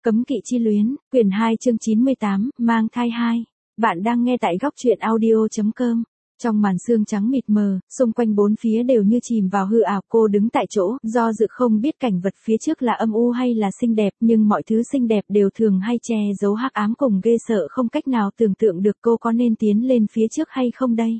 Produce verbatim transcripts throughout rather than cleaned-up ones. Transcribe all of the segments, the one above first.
Cấm kỵ chi luyến, quyển hai chương chín mươi tám, mang thai hai. Bạn đang nghe tại góc truyện audio chấm com. Trong màn sương trắng mịt mờ, xung quanh bốn phía đều như chìm vào hư ảo, cô đứng tại chỗ, do dự không biết cảnh vật phía trước là âm u hay là xinh đẹp, nhưng mọi thứ xinh đẹp đều thường hay che giấu hắc ám cùng ghê sợ, không cách nào tưởng tượng được cô có nên tiến lên phía trước hay không đây.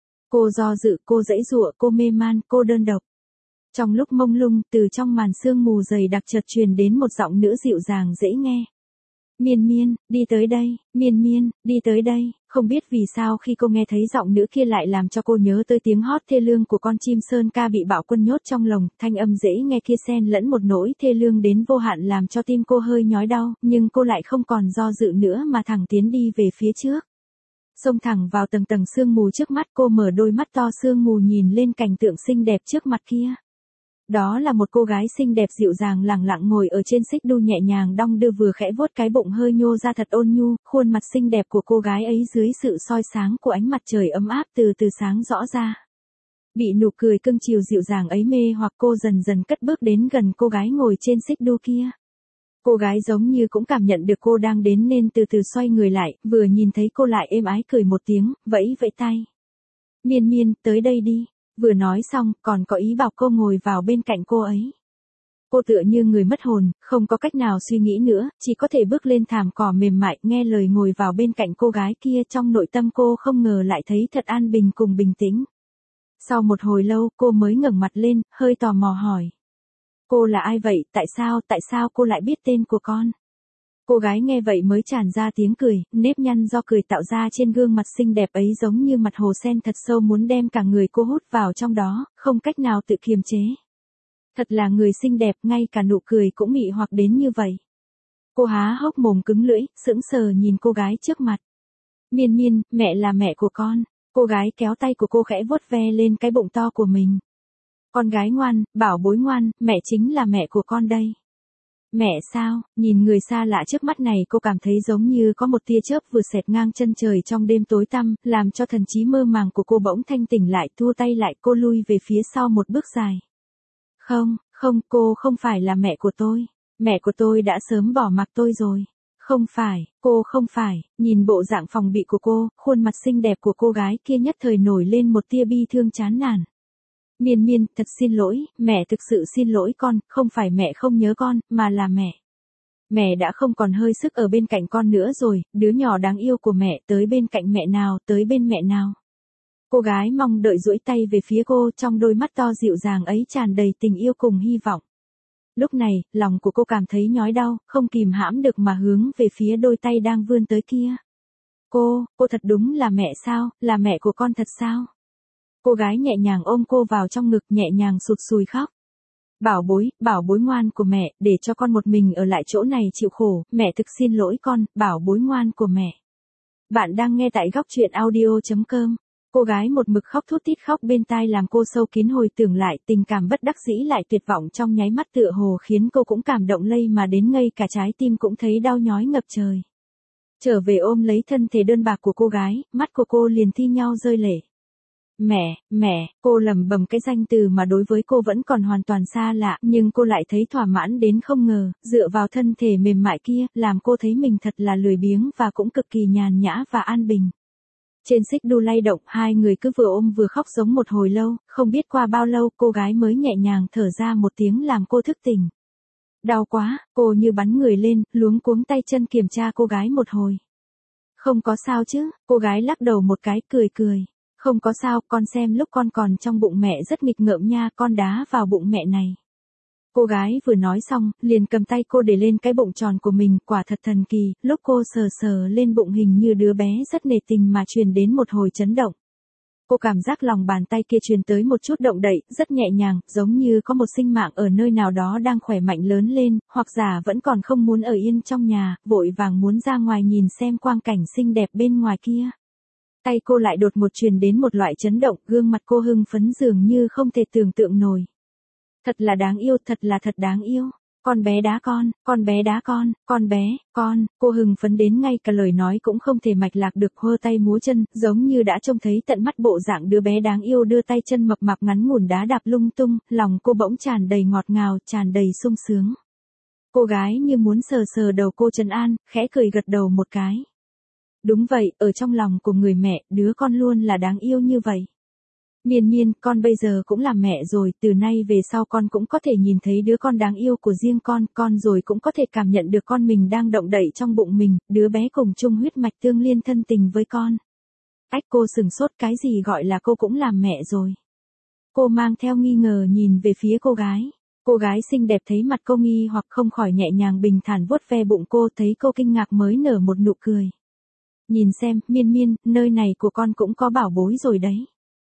Cô do dự, cô giãy giụa, cô mê man, cô đơn độc. Trong lúc mông lung, từ trong màn sương mù dày đặc chợt truyền đến một giọng nữ dịu dàng dễ nghe. Miên Miên, đi tới đây, Miên Miên, đi tới đây. Không biết vì sao khi cô nghe thấy giọng nữ kia lại làm cho cô nhớ tới tiếng hót thê lương của con chim sơn ca bị bạo quân nhốt trong lồng, thanh âm dễ nghe kia xen lẫn một nỗi thê lương đến vô hạn làm cho tim cô hơi nhói đau, nhưng cô lại không còn do dự nữa mà thẳng tiến đi về phía trước. Xông thẳng vào tầng tầng sương mù trước mắt, cô mở đôi mắt to sương mù nhìn lên cảnh tượng xinh đẹp trước mặt kia. Đó là một cô gái xinh đẹp dịu dàng lẳng lặng ngồi ở trên xích đu nhẹ nhàng đong đưa, vừa khẽ vuốt cái bụng hơi nhô ra thật ôn nhu, khuôn mặt xinh đẹp của cô gái ấy dưới sự soi sáng của ánh mặt trời ấm áp từ từ sáng rõ ra. Bị nụ cười cưng chiều dịu dàng ấy mê hoặc, cô dần dần cất bước đến gần cô gái ngồi trên xích đu kia. Cô gái giống như cũng cảm nhận được cô đang đến nên từ từ xoay người lại, vừa nhìn thấy cô lại êm ái cười một tiếng, vẫy vẫy tay. Miên Miên, tới đây đi. Vừa nói xong, còn có ý bảo cô ngồi vào bên cạnh cô ấy. Cô tựa như người mất hồn, không có cách nào suy nghĩ nữa, chỉ có thể bước lên thảm cỏ mềm mại, nghe lời ngồi vào bên cạnh cô gái kia. Trong nội tâm cô không ngờ lại thấy thật an bình cùng bình tĩnh. Sau một hồi lâu, cô mới ngẩng mặt lên, hơi tò mò hỏi. Cô là ai vậy, tại sao, tại sao cô lại biết tên của con? Cô gái nghe vậy mới tràn ra tiếng cười, nếp nhăn do cười tạo ra trên gương mặt xinh đẹp ấy giống như mặt hồ sen thật sâu muốn đem cả người cô hút vào trong đó, không cách nào tự kiềm chế. Thật là người xinh đẹp, ngay cả nụ cười cũng mị hoặc đến như vậy. Cô há hốc mồm cứng lưỡi, sững sờ nhìn cô gái trước mặt. Miên Miên, mẹ là mẹ của con. Cô gái kéo tay của cô khẽ vuốt ve lên cái bụng to của mình. Con gái ngoan, bảo bối ngoan, mẹ chính là mẹ của con đây. Mẹ sao? Nhìn người xa lạ trước mắt này, cô cảm thấy giống như có một tia chớp vừa xẹt ngang chân trời trong đêm tối tăm, làm cho thần trí mơ màng của cô bỗng thanh tỉnh lại, thua tay lại, cô lui về phía sau một bước dài. Không, không, cô không phải là mẹ của tôi. Mẹ của tôi đã sớm bỏ mặc tôi rồi. Không phải, cô không phải. Nhìn bộ dạng phòng bị của cô, khuôn mặt xinh đẹp của cô gái kia nhất thời nổi lên một tia bi thương chán nản. Miên Miên, thật xin lỗi, mẹ thực sự xin lỗi con, không phải mẹ không nhớ con, mà là mẹ. Mẹ đã không còn hơi sức ở bên cạnh con nữa rồi, đứa nhỏ đáng yêu của mẹ, tới bên cạnh mẹ nào, tới bên mẹ nào. Cô gái mong đợi duỗi tay về phía cô, trong đôi mắt to dịu dàng ấy tràn đầy tình yêu cùng hy vọng. Lúc này, lòng của cô cảm thấy nhói đau, không kìm hãm được mà hướng về phía đôi tay đang vươn tới kia. Cô, cô thật đúng là mẹ sao, là mẹ của con thật sao? Cô gái nhẹ nhàng ôm cô vào trong ngực, nhẹ nhàng sụt sùi khóc. Bảo bối, bảo bối ngoan của mẹ, để cho con một mình ở lại chỗ này chịu khổ, mẹ thực xin lỗi con, bảo bối ngoan của mẹ. Bạn đang nghe tại góc truyện audio chấm com. Cô gái một mực khóc thút thít khóc bên tai làm cô sâu kín hồi tưởng lại, tình cảm bất đắc dĩ lại tuyệt vọng trong nháy mắt tựa hồ khiến cô cũng cảm động lây mà đến ngây cả trái tim cũng thấy đau nhói ngập trời. Trở về ôm lấy thân thể đơn bạc của cô gái, mắt của cô liền thi nhau rơi lệ. Mẹ, mẹ, cô lẩm bẩm cái danh từ mà đối với cô vẫn còn hoàn toàn xa lạ, nhưng cô lại thấy thỏa mãn đến không ngờ, dựa vào thân thể mềm mại kia, làm cô thấy mình thật là lười biếng và cũng cực kỳ nhàn nhã và an bình. Trên xích đu lay động, hai người cứ vừa ôm vừa khóc giống một hồi lâu, không biết qua bao lâu cô gái mới nhẹ nhàng thở ra một tiếng làm cô thức tỉnh. Đau quá, cô như bắn người lên, luống cuống tay chân kiểm tra cô gái một hồi. Không có sao chứ, cô gái lắc đầu một cái, cười cười. Không có sao, con xem lúc con còn trong bụng mẹ rất nghịch ngợm nha, con đá vào bụng mẹ này. Cô gái vừa nói xong, liền cầm tay cô để lên cái bụng tròn của mình, quả thật thần kỳ, lúc cô sờ sờ lên bụng hình như đứa bé rất nề tình mà truyền đến một hồi chấn động. Cô cảm giác lòng bàn tay kia truyền tới một chút động đậy, rất nhẹ nhàng, giống như có một sinh mạng ở nơi nào đó đang khỏe mạnh lớn lên, hoặc giả vẫn còn không muốn ở yên trong nhà, vội vàng muốn ra ngoài nhìn xem quang cảnh xinh đẹp bên ngoài kia. Tay cô lại đột ngột truyền đến một loại chấn động, gương mặt cô hưng phấn dường như không thể tưởng tượng nổi. Thật là đáng yêu, thật là thật đáng yêu. Con bé đá con, con bé đá con, con bé, con, cô hưng phấn đến ngay cả lời nói cũng không thể mạch lạc được, hơ tay múa chân, giống như đã trông thấy tận mắt bộ dạng đứa bé đáng yêu đưa tay chân mập mạp ngắn ngủn đá đạp lung tung, lòng cô bỗng tràn đầy ngọt ngào, tràn đầy sung sướng. Cô gái như muốn sờ sờ đầu cô trấn an, khẽ cười gật đầu một cái. Đúng vậy, ở trong lòng của người mẹ, đứa con luôn là đáng yêu như vậy. Miên miên, con bây giờ cũng là mẹ rồi, từ nay về sau con cũng có thể nhìn thấy đứa con đáng yêu của riêng con, con rồi cũng có thể cảm nhận được con mình đang động đậy trong bụng mình, đứa bé cùng chung huyết mạch tương liên thân tình với con. Ách, cô sừng sốt, cái gì gọi là cô cũng làm mẹ rồi. Cô mang theo nghi ngờ nhìn về phía cô gái. Cô gái xinh đẹp thấy mặt cô nghi hoặc không khỏi nhẹ nhàng bình thản vuốt ve bụng cô, thấy cô kinh ngạc mới nở một nụ cười. Nhìn xem, miên miên, nơi này của con cũng có bảo bối rồi đấy.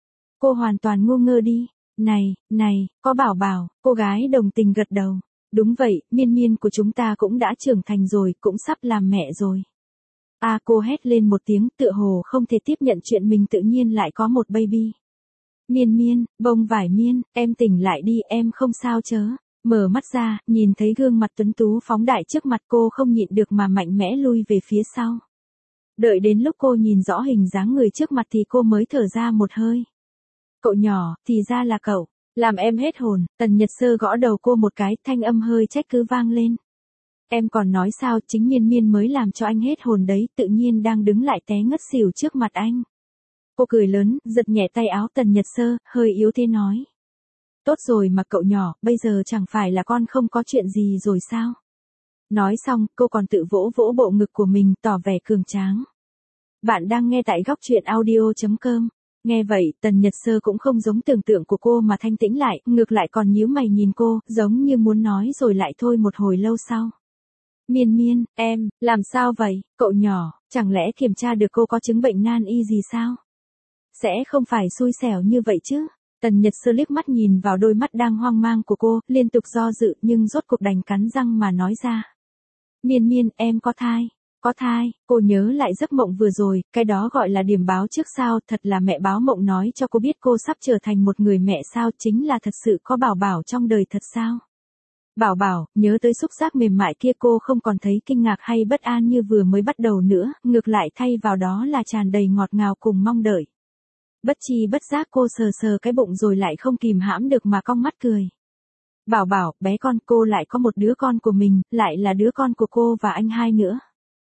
Cô hoàn toàn ngu ngơ đi. Này, này, có bảo bảo, cô gái đồng tình gật đầu. Đúng vậy, miên miên của chúng ta cũng đã trưởng thành rồi, cũng sắp làm mẹ rồi. À, cô hét lên một tiếng, tựa hồ không thể tiếp nhận chuyện mình tự nhiên lại có một baby. Miên miên, bông vải miên, em tỉnh lại đi, em không sao chớ. Mở mắt ra, nhìn thấy gương mặt tuấn tú phóng đại trước mặt cô không nhịn được mà mạnh mẽ lui về phía sau. Đợi đến lúc cô nhìn rõ hình dáng người trước mặt thì cô mới thở ra một hơi. Cậu nhỏ, thì ra là cậu, làm em hết hồn. Tần Nhật Sơ gõ đầu cô một cái, thanh âm hơi trách cứ vang lên. Em còn nói sao, chính miên miên mới làm cho anh hết hồn đấy, tự nhiên đang đứng lại té ngất xỉu trước mặt anh. Cô cười lớn, giật nhẹ tay áo Tần Nhật Sơ, hơi yếu thế nói. Tốt rồi mà cậu nhỏ, bây giờ chẳng phải là con không có chuyện gì rồi sao? Nói xong, cô còn tự vỗ vỗ bộ ngực của mình, tỏ vẻ cường tráng. Bạn đang nghe tại góc truyện audio chấm com. Nghe vậy, Tần Nhật Sơ cũng không giống tưởng tượng của cô mà thanh tĩnh lại, ngược lại còn nhíu mày nhìn cô, giống như muốn nói rồi lại thôi một hồi lâu sau. Miên miên, em, làm sao vậy, cậu nhỏ, chẳng lẽ kiểm tra được cô có chứng bệnh nan y gì sao? Sẽ không phải xui xẻo như vậy chứ? Tần Nhật Sơ liếc mắt nhìn vào đôi mắt đang hoang mang của cô, liên tục do dự nhưng rốt cuộc đành cắn răng mà nói ra. Miên miên, em có thai. Có thai, cô nhớ lại giấc mộng vừa rồi, cái đó gọi là điểm báo trước sao, thật là mẹ báo mộng nói cho cô biết cô sắp trở thành một người mẹ sao, chính là thật sự có bảo bảo trong đời thật sao. Bảo bảo, nhớ tới xúc giác mềm mại kia cô không còn thấy kinh ngạc hay bất an như vừa mới bắt đầu nữa, ngược lại thay vào đó là tràn đầy ngọt ngào cùng mong đợi. Bất chi bất giác cô sờ sờ cái bụng rồi lại không kìm hãm được mà cong mắt cười. Bảo bảo, bé con, cô lại có một đứa con của mình, lại là đứa con của cô và anh hai nữa.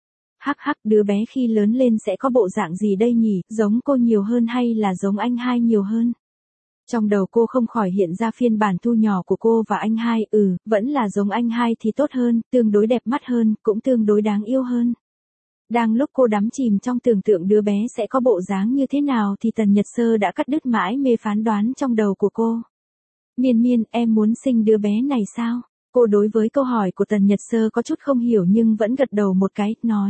Hắc hắc, đứa bé khi lớn lên sẽ có bộ dạng gì đây nhỉ, giống cô nhiều hơn hay là giống anh hai nhiều hơn? Trong đầu cô không khỏi hiện ra phiên bản thu nhỏ của cô và anh hai, ừ, vẫn là giống anh hai thì tốt hơn, tương đối đẹp mắt hơn, cũng tương đối đáng yêu hơn. Đang lúc cô đắm chìm trong tưởng tượng đứa bé sẽ có bộ dáng như thế nào thì Tần Nhật Sơ đã cắt đứt mãi mê phán đoán trong đầu của cô. Miên miên, em muốn sinh đứa bé này sao? Cô đối với câu hỏi của Tần Nhật Sơ có chút không hiểu nhưng vẫn gật đầu một cái, nói.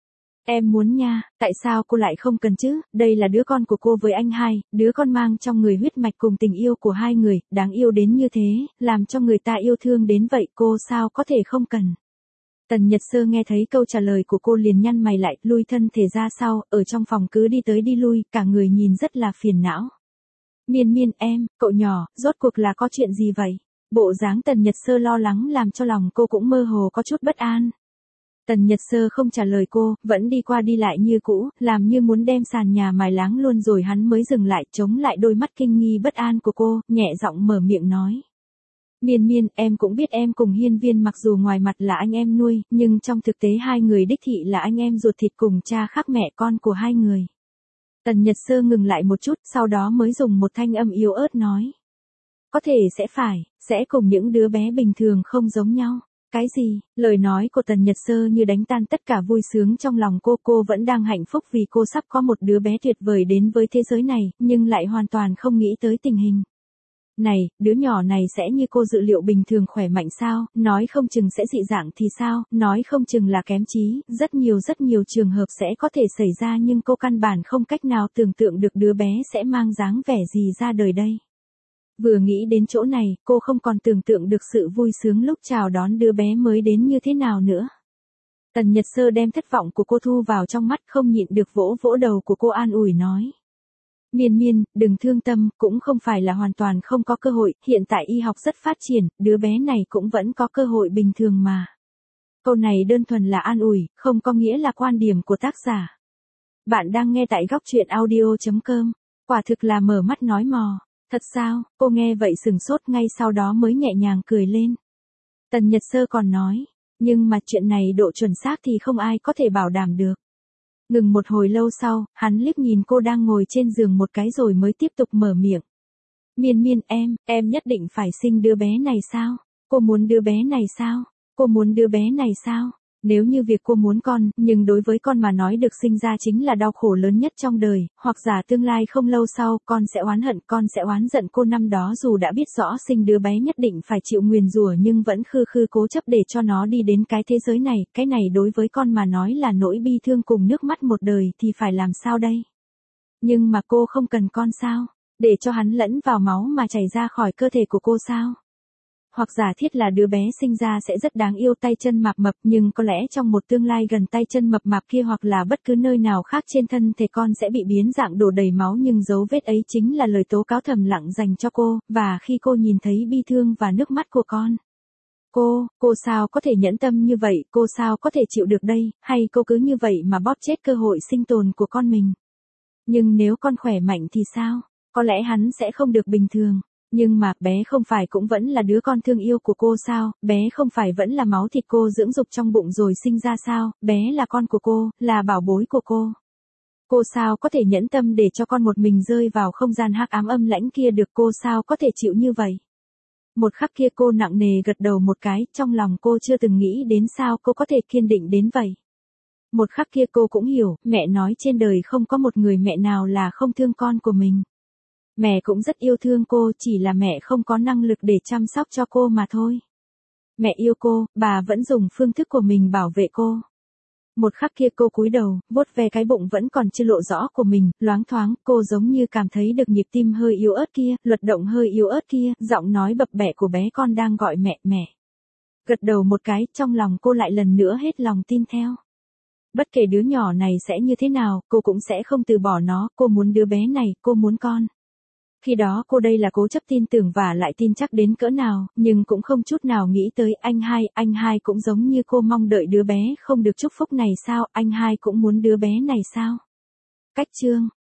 Em muốn nha, tại sao cô lại không cần chứ, đây là đứa con của cô với anh hai, đứa con mang trong người huyết mạch cùng tình yêu của hai người, đáng yêu đến như thế, làm cho người ta yêu thương đến vậy, cô sao có thể không cần. Tần Nhật Sơ nghe thấy câu trả lời của cô liền nhăn mày lại, lui thân thể ra sau, ở trong phòng cứ đi tới đi lui, cả người nhìn rất là phiền não. Miên miên em, cậu nhỏ, rốt cuộc là có chuyện gì vậy? Bộ dáng Tần Nhật Sơ lo lắng làm cho lòng cô cũng mơ hồ có chút bất an. Tần Nhật Sơ không trả lời cô, vẫn đi qua đi lại như cũ, làm như muốn đem sàn nhà mài láng luôn rồi hắn mới dừng lại, chống lại đôi mắt kinh nghi bất an của cô, nhẹ giọng mở miệng nói. Miên miên, em cũng biết em cùng Hiên Viên mặc dù ngoài mặt là anh em nuôi, nhưng trong thực tế hai người đích thị là anh em ruột thịt cùng cha khác mẹ con của hai người. Tần Nhật Sơ ngừng lại một chút, sau đó mới dùng một thanh âm yếu ớt nói. Có thể sẽ phải, sẽ cùng những đứa bé bình thường không giống nhau. Cái gì? Lời nói của Tần Nhật Sơ như đánh tan tất cả vui sướng trong lòng cô, cô vẫn đang hạnh phúc vì cô sắp có một đứa bé tuyệt vời đến với thế giới này, nhưng lại hoàn toàn không nghĩ tới tình hình. Này, đứa nhỏ này sẽ như cô dự liệu bình thường khỏe mạnh sao, nói không chừng sẽ dị dạng thì sao, nói không chừng là kém trí, rất nhiều rất nhiều trường hợp sẽ có thể xảy ra nhưng cô căn bản không cách nào tưởng tượng được đứa bé sẽ mang dáng vẻ gì ra đời đây. Vừa nghĩ đến chỗ này, cô không còn tưởng tượng được sự vui sướng lúc chào đón đứa bé mới đến như thế nào nữa. Tần Nhật Sơ đem thất vọng của cô thu vào trong mắt không nhịn được vỗ vỗ đầu của cô an ủi nói. Miên miên, đừng thương tâm, cũng không phải là hoàn toàn không có cơ hội, hiện tại y học rất phát triển, đứa bé này cũng vẫn có cơ hội bình thường mà. Câu này đơn thuần là an ủi, không có nghĩa là quan điểm của tác giả. Bạn đang nghe tại góc truyện audio chấm com, quả thực là mở mắt nói mò. Thật sao? Cô nghe vậy sừng sốt ngay sau đó mới nhẹ nhàng cười lên. Tần Nhật Sơ còn nói, Nhưng mà chuyện này độ chuẩn xác thì không ai có thể bảo đảm được. Ngừng một hồi lâu sau, hắn liếc nhìn cô đang ngồi trên giường một cái rồi mới tiếp tục mở miệng. Miên Miên em, em nhất định phải sinh đứa bé này sao? Cô muốn đứa bé này sao? Cô muốn đứa bé này sao? Nếu như việc cô muốn con, nhưng đối với con mà nói được sinh ra chính là đau khổ lớn nhất trong đời, hoặc giả tương lai không lâu sau, con sẽ oán hận, con sẽ oán giận cô năm đó dù đã biết rõ sinh đứa bé nhất định phải chịu nguyền rủa nhưng vẫn khư khư cố chấp để cho nó đi đến cái thế giới này, cái này đối với con mà nói là nỗi bi thương cùng nước mắt một đời thì phải làm sao đây? Nhưng mà cô không cần con sao? Để cho hắn lẫn vào máu mà chảy ra khỏi cơ thể của cô sao? Hoặc giả thiết là đứa bé sinh ra sẽ rất đáng yêu tay chân mập mập nhưng có lẽ trong một tương lai gần tay chân mập mạp kia hoặc là bất cứ nơi nào khác trên thân thể con sẽ bị biến dạng đổ đầy máu nhưng dấu vết ấy chính là lời tố cáo thầm lặng dành cho cô, và khi cô nhìn thấy bi thương và nước mắt của con. Cô, cô sao có thể nhẫn tâm như vậy, cô sao có thể chịu được đây, hay cô cứ như vậy mà bóp chết cơ hội sinh tồn của con mình. Nhưng nếu con khỏe mạnh thì sao? Có lẽ hắn sẽ không được bình thường. Nhưng mà, bé không phải cũng vẫn là đứa con thương yêu của cô sao, bé không phải vẫn là máu thịt cô dưỡng dục trong bụng rồi sinh ra sao, bé là con của cô, là bảo bối của cô. Cô sao có thể nhẫn tâm để cho con một mình rơi vào không gian hắc ám âm lãnh kia được, cô sao có thể chịu như vậy. Một khắc kia cô nặng nề gật đầu một cái, trong lòng cô chưa từng nghĩ đến sao cô có thể kiên định đến vậy. Một khắc kia cô cũng hiểu, mẹ nói trên đời không có một người mẹ nào là không thương con của mình. Mẹ cũng rất yêu thương cô, chỉ là mẹ không có năng lực để chăm sóc cho cô mà thôi. Mẹ yêu cô, bà vẫn dùng phương thức của mình bảo vệ cô. Một khắc kia cô cúi đầu, vuốt ve cái bụng vẫn còn chưa lộ rõ của mình, loáng thoáng, cô giống như cảm thấy được nhịp tim hơi yếu ớt kia, luật động hơi yếu ớt kia, giọng nói bập bẹ của bé con đang gọi mẹ, mẹ. Gật đầu một cái, trong lòng cô lại lần nữa hết lòng tin theo. Bất kể đứa nhỏ này sẽ như thế nào, cô cũng sẽ không từ bỏ nó, cô muốn đứa bé này, cô muốn con. Khi đó cô đây là cố chấp tin tưởng và lại tin chắc đến cỡ nào, nhưng cũng không chút nào nghĩ tới anh hai, anh hai cũng giống như cô mong đợi đứa bé không được chúc phúc này sao, anh hai cũng muốn đứa bé này sao. Cách chương